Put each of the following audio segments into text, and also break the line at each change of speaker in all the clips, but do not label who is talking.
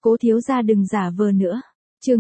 Cố thiếu gia đừng giả vờ nữa. Chương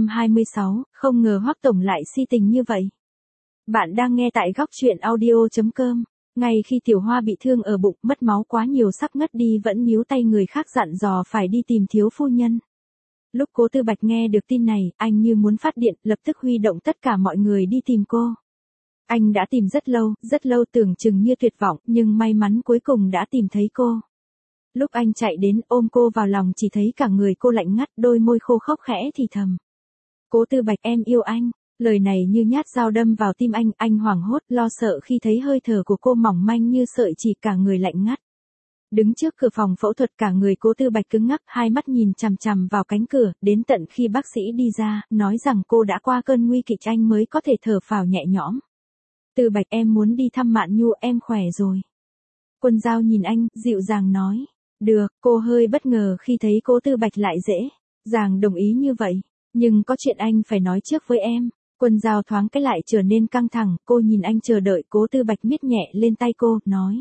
226, không ngờ Hoắc tổng lại si tình như vậy. Bạn đang nghe tại góc truyện audio.com. Ngay khi Tiểu Hoa bị thương ở bụng, mất máu quá nhiều sắp ngất đi vẫn níu tay người khác dặn dò phải đi tìm thiếu phu nhân. Lúc Cố Tư Bạch nghe được tin này, anh như muốn phát điện, lập tức huy động tất cả mọi người đi tìm cô. Anh đã tìm rất lâu tưởng chừng như tuyệt vọng, nhưng may mắn cuối cùng đã tìm thấy cô. Lúc anh chạy đến ôm cô vào lòng chỉ thấy cả người cô lạnh ngắt, đôi môi khô khốc khẽ thì thầm. Cố Tư Bạch, em yêu anh. Lời này như nhát dao đâm vào tim anh hoảng hốt, lo sợ khi thấy hơi thở của cô mỏng manh như sợi chỉ, cả người lạnh ngắt. Đứng trước cửa phòng phẫu thuật, cả người Cố Tư Bạch cứng ngắc, hai mắt nhìn chằm chằm vào cánh cửa, đến tận khi bác sĩ đi ra, nói rằng cô đã qua cơn nguy kịch anh mới có thể thở phào nhẹ nhõm. Tư Bạch, em muốn đi thăm Mạn Nhu, em khỏe rồi. Quân Giao nhìn anh, dịu dàng nói. Được, cô hơi bất ngờ khi thấy Cố Tư Bạch lại dễ dàng đồng ý như vậy. Nhưng có chuyện anh phải nói trước với em. Quân Giao thoáng cái lại trở nên căng thẳng, cô nhìn anh chờ đợi. Cố Tư Bạch miết nhẹ lên tay cô, nói.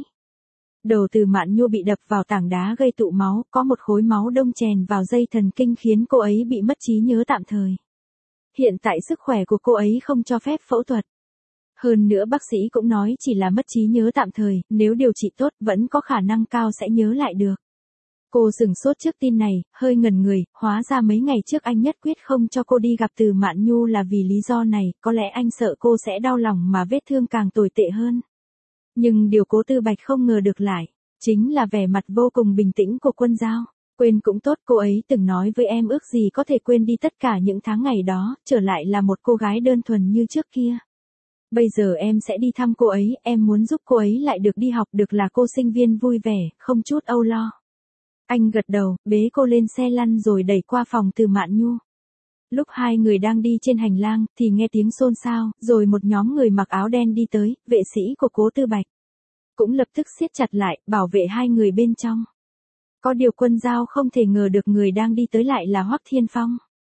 Đầu từ Mạn Nhu bị đập vào tảng đá gây tụ máu, có một khối máu đông chèn vào dây thần kinh khiến cô ấy bị mất trí nhớ tạm thời. Hiện tại sức khỏe của cô ấy không cho phép phẫu thuật. Hơn nữa bác sĩ cũng nói chỉ là mất trí nhớ tạm thời, nếu điều trị tốt vẫn có khả năng cao sẽ nhớ lại được. Cô sửng sốt trước tin này, hơi ngẩn người, hóa ra mấy ngày trước anh nhất quyết không cho cô đi gặp Từ Mạn Nhu là vì lý do này, có lẽ anh sợ cô sẽ đau lòng mà vết thương càng tồi tệ hơn. Nhưng điều Cố Tư Bạch không ngờ được lại, chính là vẻ mặt vô cùng bình tĩnh của Quân Giao. Quên cũng tốt, cô ấy từng nói với em ước gì có thể quên đi tất cả những tháng ngày đó, trở lại là một cô gái đơn thuần như trước kia. Bây giờ em sẽ đi thăm cô ấy, em muốn giúp cô ấy lại được đi học, được là cô sinh viên vui vẻ, không chút âu lo. Anh gật đầu, bế cô lên xe lăn rồi đẩy qua phòng Từ Mạn Nhu. Lúc hai người đang đi trên hành lang, thì nghe tiếng xôn xao, rồi một nhóm người mặc áo đen đi tới, vệ sĩ của Cố Tư Bạch. Cũng lập tức siết chặt lại, bảo vệ hai người bên trong. Có điều Quân Giao không thể ngờ được người đang đi tới lại là Hoắc Thiên Phong.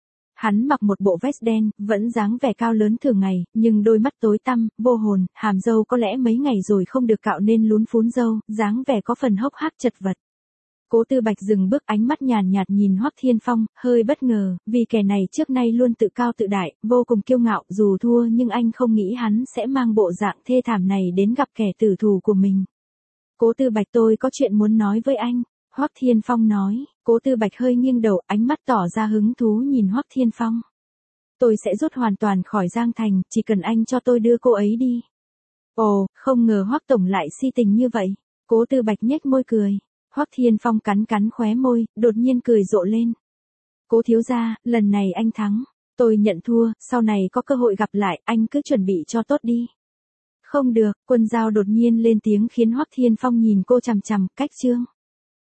Hắn mặc một bộ vest đen, vẫn dáng vẻ cao lớn thường ngày, nhưng đôi mắt tối tăm, vô hồn, hàm râu có lẽ mấy ngày rồi không được cạo nên lún phún râu, dáng vẻ có phần hốc hác chật vật. Cố Tư Bạch dừng bước, ánh mắt nhàn nhạt nhìn Hoắc Thiên Phong, hơi bất ngờ, vì kẻ này trước nay luôn tự cao tự đại, vô cùng kiêu ngạo, dù thua nhưng anh không nghĩ hắn sẽ mang bộ dạng thê thảm này đến gặp kẻ tử thù của mình. Cố Tư Bạch, tôi có chuyện muốn nói với anh. Hoắc Thiên Phong nói. Cố Tư Bạch hơi nghiêng đầu, ánh mắt tỏ ra hứng thú nhìn Hoắc Thiên Phong. Tôi sẽ rút hoàn toàn khỏi Giang Thành, chỉ cần anh cho tôi đưa cô ấy đi. Ồ, không ngờ Hoắc tổng lại si tình như vậy. Cố Tư Bạch nhếch môi cười. Hoắc Thiên Phong cắn khóe môi, đột nhiên cười rộ lên. Cố thiếu gia, lần này anh thắng. Tôi nhận thua, sau này có cơ hội gặp lại, anh cứ chuẩn bị cho tốt đi. Không được, Quân Giao đột nhiên lên tiếng khiến Hoắc Thiên Phong nhìn cô chằm chằm, cách chương.